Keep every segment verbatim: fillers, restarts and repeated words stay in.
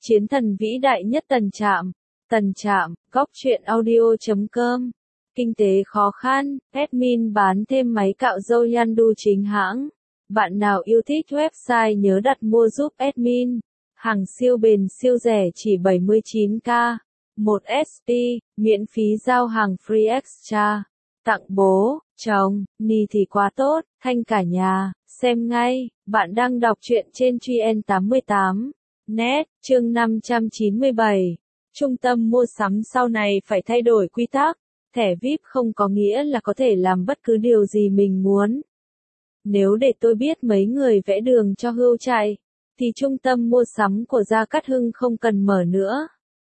Chiến thần vĩ đại nhất Tần Trạm. Tần Trạm, góc truyện audio chấm com. Kinh tế khó khăn, admin bán thêm máy cạo râu Yandu chính hãng. Bạn nào yêu thích website nhớ đặt mua giúp admin. Hàng siêu bền siêu rẻ chỉ bảy mươi chín k. một ét pê, miễn phí giao hàng free extra. Tặng bố, chồng, ni thì quá tốt, thanh cả nhà, xem ngay, bạn đang đọc truyện trên Truyện tám mươi tám. Net, chương năm trăm chín mươi bảy. Trung tâm mua sắm sau này phải thay đổi quy tắc. Thẻ vi ai pi không có nghĩa là có thể làm bất cứ điều gì mình muốn. Nếu để tôi biết mấy người vẽ đường cho hươu chạy, thì trung tâm mua sắm của Gia Cát Hưng không cần mở nữa.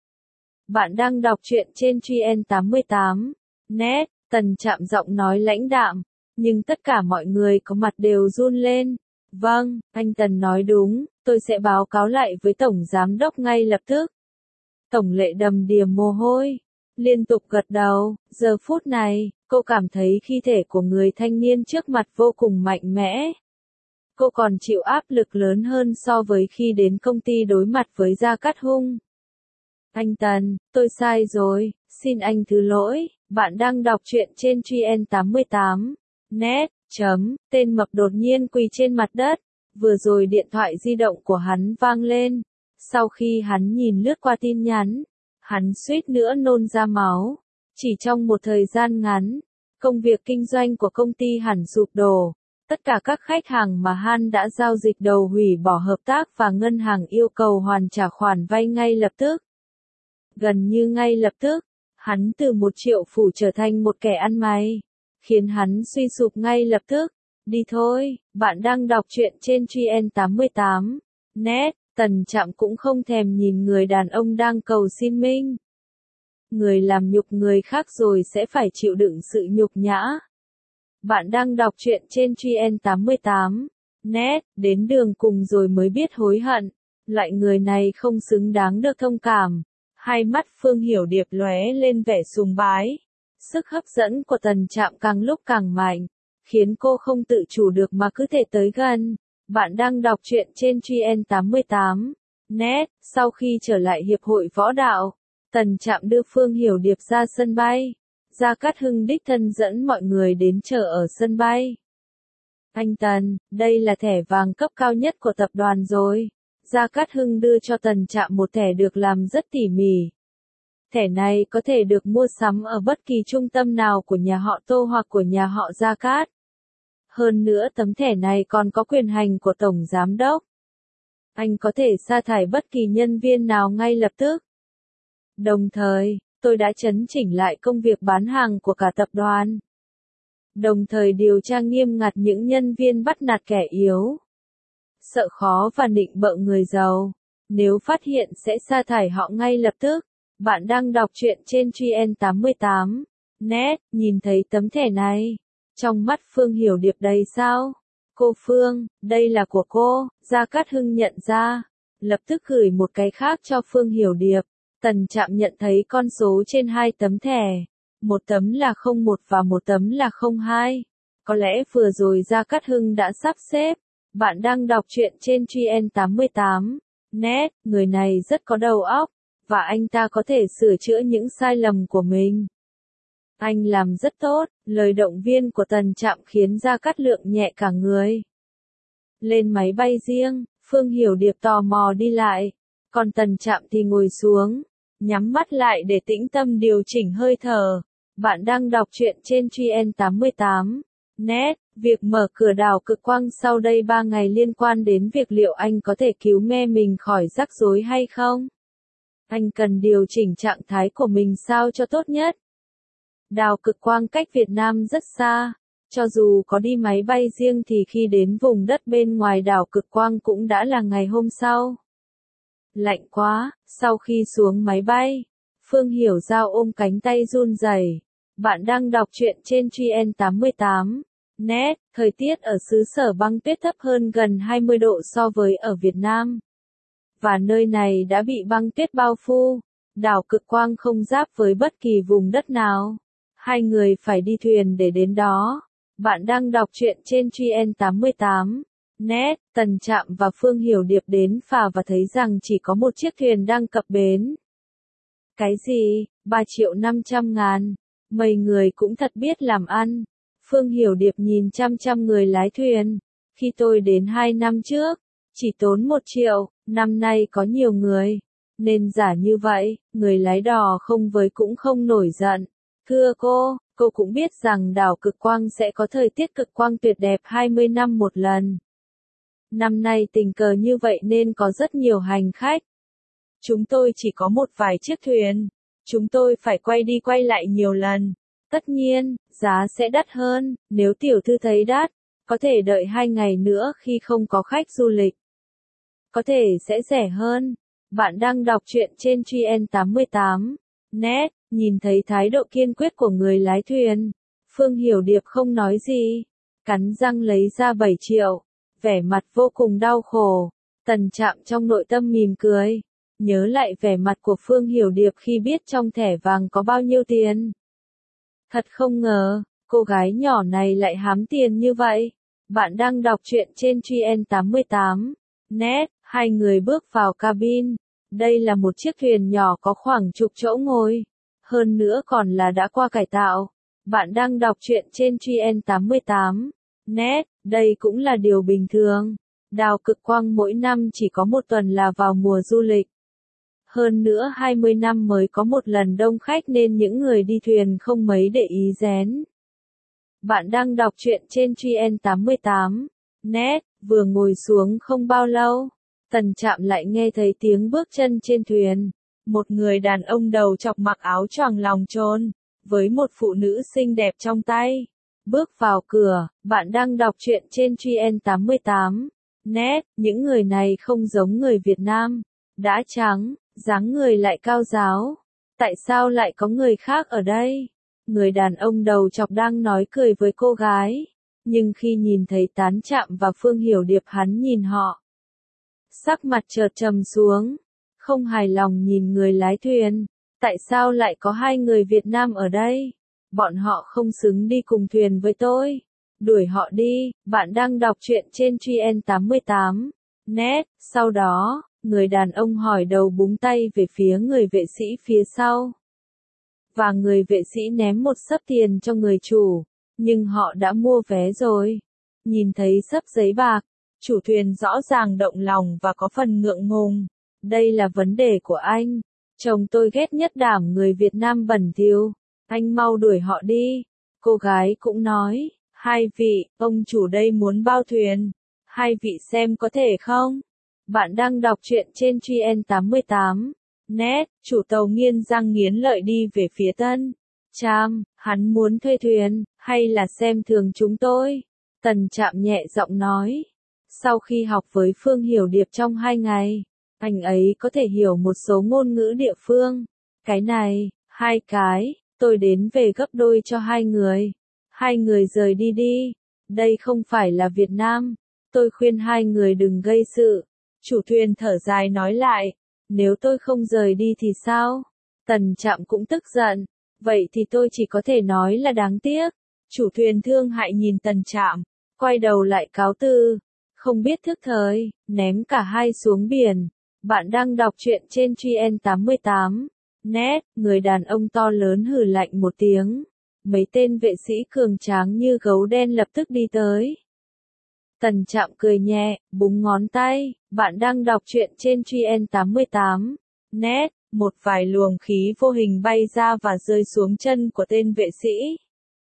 Bạn đang đọc truyện trên Truyện tám mươi tám. Net, Tần Trạm giọng nói lãnh đạm, nhưng tất cả mọi người có mặt đều run lên. Vâng, anh Tần nói đúng, tôi sẽ báo cáo lại với Tổng Giám đốc ngay lập tức. Tổng Lệ đầm đìa mồ hôi, liên tục gật đầu, giờ phút này, cô cảm thấy khí thể của người thanh niên trước mặt vô cùng mạnh mẽ. Cô còn chịu áp lực lớn hơn so với khi đến công ty đối mặt với Gia Cát Hưng. Anh Tần, tôi sai rồi, xin anh thứ lỗi, bạn đang đọc truyện trên Truyện tám mươi tám. Net, chấm, tên mập đột nhiên quỳ trên mặt đất, vừa rồi điện thoại di động của hắn vang lên. Sau khi hắn nhìn lướt qua tin nhắn, hắn suýt nữa nôn ra máu. Chỉ trong một thời gian ngắn, công việc kinh doanh của công ty hẳn sụp đổ. Tất cả các khách hàng mà hắn đã giao dịch đầu hủy bỏ hợp tác và ngân hàng yêu cầu hoàn trả khoản vay ngay lập tức. Gần như ngay lập tức, hắn từ một triệu phủ trở thành một kẻ ăn mày, khiến hắn suy sụp ngay lập tức. Đi thôi, bạn đang đọc truyện trên Truyện tám mươi tám. Net, Tần Trạm cũng không thèm nhìn người đàn ông đang cầu xin minh. Người làm nhục người khác rồi sẽ phải chịu đựng sự nhục nhã. Bạn đang đọc truyện trên Truyện tám mươi tám. Net, đến đường cùng rồi mới biết hối hận. Loại người này không xứng đáng được thông cảm. Hai mắt Phương Hiểu Điệp lóe lên vẻ sùng bái. Sức hấp dẫn của Tần Trạm càng lúc càng mạnh, khiến cô không tự chủ được mà cứ thể tới gần. Bạn đang đọc truyện trên Truyện tám mươi tám. Net, sau khi trở lại Hiệp hội Võ đạo, Tần Trạm đưa Phương Hiểu Điệp ra sân bay. Gia Cát Hưng đích thân dẫn mọi người đến chờ ở sân bay. Anh Tần, đây là thẻ vàng cấp cao nhất của tập đoàn rồi. Gia Cát Hưng đưa cho Tần Trạm một thẻ được làm rất tỉ mỉ. Thẻ này có thể được mua sắm ở bất kỳ trung tâm nào của nhà họ Tô hoặc của nhà họ Gia Cát. Hơn nữa tấm thẻ này còn có quyền hành của Tổng Giám đốc. Anh có thể sa thải bất kỳ nhân viên nào ngay lập tức. Đồng thời, tôi đã chấn chỉnh lại công việc bán hàng của cả tập đoàn. Đồng thời điều tra nghiêm ngặt những nhân viên bắt nạt kẻ yếu, sợ khó và nịnh bợ người giàu. Nếu phát hiện sẽ sa thải họ ngay lập tức. Bạn đang đọc truyện trên Truyện tám mươi tám. Net, nhìn thấy tấm thẻ này. Trong mắt Phương Hiểu Điệp đầy sao. Cô Phương, đây là của cô. Gia Cát Hưng nhận ra, lập tức gửi một cái khác cho Phương Hiểu Điệp. Tần Trạm nhận thấy con số trên hai tấm thẻ. Một tấm là không một và một tấm là không hai. Có lẽ vừa rồi Gia Cát Hưng đã sắp xếp. Bạn đang đọc truyện trên Truyện tám mươi tám. Net, người này rất có đầu óc, và anh ta có thể sửa chữa những sai lầm của mình. Anh làm rất tốt, lời động viên của Tần Trạm khiến Gia Cát Lượng nhẹ cả người. Lên máy bay riêng, Phương Hiểu Điệp tò mò đi lại, còn Tần Trạm thì ngồi xuống, nhắm mắt lại để tĩnh tâm điều chỉnh hơi thở. Bạn đang đọc truyện trên Truyện tám mươi tám. Net, việc mở cửa đảo cực quang sau đây ba ngày liên quan đến việc liệu anh có thể cứu me mình khỏi rắc rối hay không. Anh cần điều chỉnh trạng thái của mình sao cho tốt nhất. Đảo cực quang cách Việt Nam rất xa. Cho dù có đi máy bay riêng thì khi đến vùng đất bên ngoài đảo cực quang cũng đã là ngày hôm sau. Lạnh quá, sau khi xuống máy bay, Phương Hiểu Giao ôm cánh tay run rẩy. Bạn đang đọc truyện trên Truyện tám mươi tám. Net, thời tiết ở xứ sở băng tuyết thấp hơn gần hai mươi độ so với ở Việt Nam. Và nơi này đã bị băng tuyết bao phủ. Đảo cực quang không giáp với bất kỳ vùng đất nào. Hai người phải đi thuyền để đến đó. Bạn đang đọc truyện trên Truyện tám mươi tám. net, Tần Trạm và Phương Hiểu Điệp đến phà và thấy rằng chỉ có một chiếc thuyền đang cập bến. Cái gì? ba triệu năm trăm ngàn. Mấy người cũng thật biết làm ăn. Phương Hiểu Điệp nhìn chăm chăm người lái thuyền. Khi tôi đến hai năm trước, chỉ tốn một triệu, năm nay có nhiều người. Nên giả như vậy, người lái đò không với cũng không nổi giận. Thưa cô, cô cũng biết rằng đảo Cực Quang sẽ có thời tiết cực quang tuyệt đẹp hai mươi năm một lần. Năm nay tình cờ như vậy nên có rất nhiều hành khách. Chúng tôi chỉ có một vài chiếc thuyền. Chúng tôi phải quay đi quay lại nhiều lần. Tất nhiên, giá sẽ đắt hơn, nếu tiểu thư thấy đắt, có thể đợi hai ngày nữa khi không có khách du lịch. Có thể sẽ rẻ hơn. Bạn đang đọc truyện trên Truyện tám mươi tám net, nhìn thấy thái độ kiên quyết của người lái thuyền. Phương Hiểu Điệp không nói gì, cắn răng lấy ra bảy triệu, vẻ mặt vô cùng đau khổ. Tần Trạm trong nội tâm mỉm cười, nhớ lại vẻ mặt của Phương Hiểu Điệp khi biết trong thẻ vàng có bao nhiêu tiền. Thật không ngờ, cô gái nhỏ này lại hám tiền như vậy. Bạn đang đọc truyện trên Truyện tám mươi tám net, hai người bước vào cabin. Đây là một chiếc thuyền nhỏ có khoảng chục chỗ ngồi, hơn nữa còn là đã qua cải tạo. Bạn đang đọc truyện trên Truyện tám mươi tám net, đây cũng là điều bình thường. Đảo Cực Quang mỗi năm chỉ có một tuần là vào mùa du lịch. Hơn nữa hai mươi năm mới có một lần đông khách nên những người đi thuyền không mấy để ý rén. Bạn đang đọc truyện trên Truyện tám mươi tám net, vừa ngồi xuống không bao lâu, Tần Trạm lại nghe thấy tiếng bước chân trên thuyền. Một người đàn ông đầu chọc mặc áo choàng lòng trôn, với một phụ nữ xinh đẹp trong tay. Bước vào cửa, bạn đang đọc truyện trên Truyện tám mươi tám net, những người này không giống người Việt Nam. Đã trắng, dáng người lại cao ráo. Tại sao lại có người khác ở đây? Người đàn ông đầu chọc đang nói cười với cô gái. Nhưng khi nhìn thấy Tán Trạm và Phương Hiểu Điệp hắn nhìn họ. Sắc mặt chợt trầm xuống. Không hài lòng nhìn người lái thuyền. Tại sao lại có hai người Việt Nam ở đây? Bọn họ không xứng đi cùng thuyền với tôi. Đuổi họ đi. Bạn đang đọc truyện trên Truyện tám mươi tám net. Sau đó, người đàn ông hỏi đầu búng tay về phía người vệ sĩ phía sau. Và người vệ sĩ ném một xấp tiền cho người chủ. Nhưng họ đã mua vé rồi. Nhìn thấy xấp giấy bạc, chủ thuyền rõ ràng động lòng và có phần ngượng ngùng. Đây là vấn đề của anh. Chồng tôi ghét nhất đảm người Việt Nam bẩn thỉu. Anh mau đuổi họ đi. Cô gái cũng nói, hai vị, ông chủ đây muốn bao thuyền. Hai vị xem có thể không? Bạn đang đọc truyện trên Truyện tám mươi tám net, chủ tàu nghiến răng nghiến lợi đi về phía Tân Trạm, hắn muốn thuê thuyền, hay là xem thường chúng tôi? Tần Trạm nhẹ giọng nói. Sau khi học với Phương Hiểu Điệp trong hai ngày, anh ấy có thể hiểu một số ngôn ngữ địa phương. Cái này, hai cái, tôi đến về gấp đôi cho hai người. Hai người rời đi đi. Đây không phải là Việt Nam. Tôi khuyên hai người đừng gây sự. Chủ thuyền thở dài nói lại. Nếu tôi không rời đi thì sao? Tần Trạm cũng tức giận. Vậy thì tôi chỉ có thể nói là đáng tiếc. Chủ thuyền thương hại nhìn Tần Trạm, quay đầu lại cáo từ. Không biết thức thời, ném cả hai xuống biển. Bạn đang đọc truyện trên Truyện tám mươi tám net, người đàn ông to lớn hừ lạnh một tiếng. Mấy tên vệ sĩ cường tráng như gấu đen lập tức đi tới. Tần Trạm cười nhẹ, búng ngón tay. Bạn đang đọc truyện trên Truyện tám mươi tám net, một vài luồng khí vô hình bay ra và rơi xuống chân của tên vệ sĩ.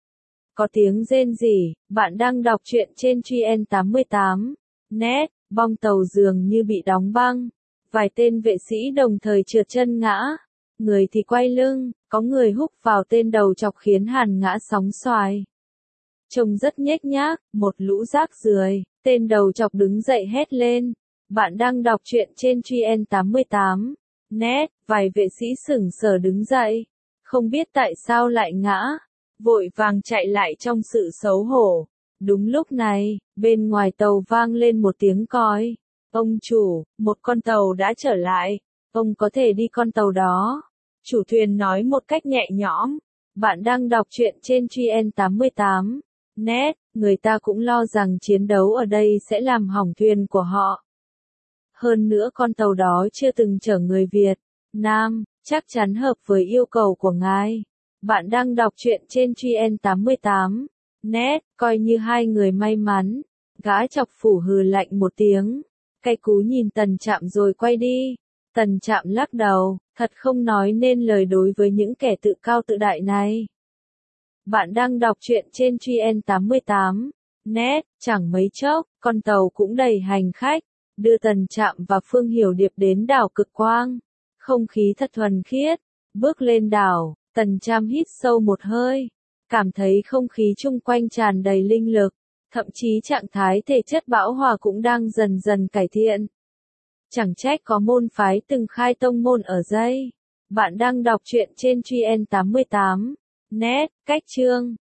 Có tiếng rên rỉ. Bạn đang đọc truyện trên Truyện tám mươi tám net, bong tàu dường như bị đóng băng. Vài tên vệ sĩ đồng thời trượt chân ngã. Người thì quay lưng, có người húc vào tên đầu chọc khiến hắn ngã sóng xoài. Trông rất nhếch nhác, một lũ rác rưởi. Tên đầu chọc đứng dậy hét lên. Bạn đang đọc truyện trên Truyện tám mươi tám net, vài vệ sĩ sững sờ đứng dậy. Không biết tại sao lại ngã. Vội vàng chạy lại trong sự xấu hổ. Đúng lúc này, bên ngoài tàu vang lên một tiếng còi. Ông chủ, một con tàu đã trở lại. Ông có thể đi con tàu đó. Chủ thuyền nói một cách nhẹ nhõm. Bạn đang đọc truyện trên Truyện tám mươi tám net, người ta cũng lo rằng chiến đấu ở đây sẽ làm hỏng thuyền của họ. Hơn nữa con tàu đó chưa từng chở người Việt Nam, chắc chắn hợp với yêu cầu của ngài. Bạn đang đọc truyện trên Truyện tám mươi tám net, coi như hai người may mắn. Gã chọc phủ hừ lạnh một tiếng, cay cú nhìn Tần Trạm rồi quay đi. Tần Trạm lắc đầu, thật không nói nên lời đối với những kẻ tự cao tự đại này. Bạn đang đọc truyện trên Truyện tám mươi tám net, chẳng mấy chốc, con tàu cũng đầy hành khách, đưa Tần Trạm và Phương Hiểu Điệp đến đảo Cực Quang. Không khí thật thuần khiết. Bước lên đảo, Tần Trạm hít sâu một hơi, cảm thấy không khí chung quanh tràn đầy linh lực, thậm chí trạng thái thể chất bão hòa cũng đang dần dần cải thiện. Chẳng trách có môn phái từng khai tông môn ở đây. Bạn đang đọc truyện trên Truyện tám mươi tám net, cách chương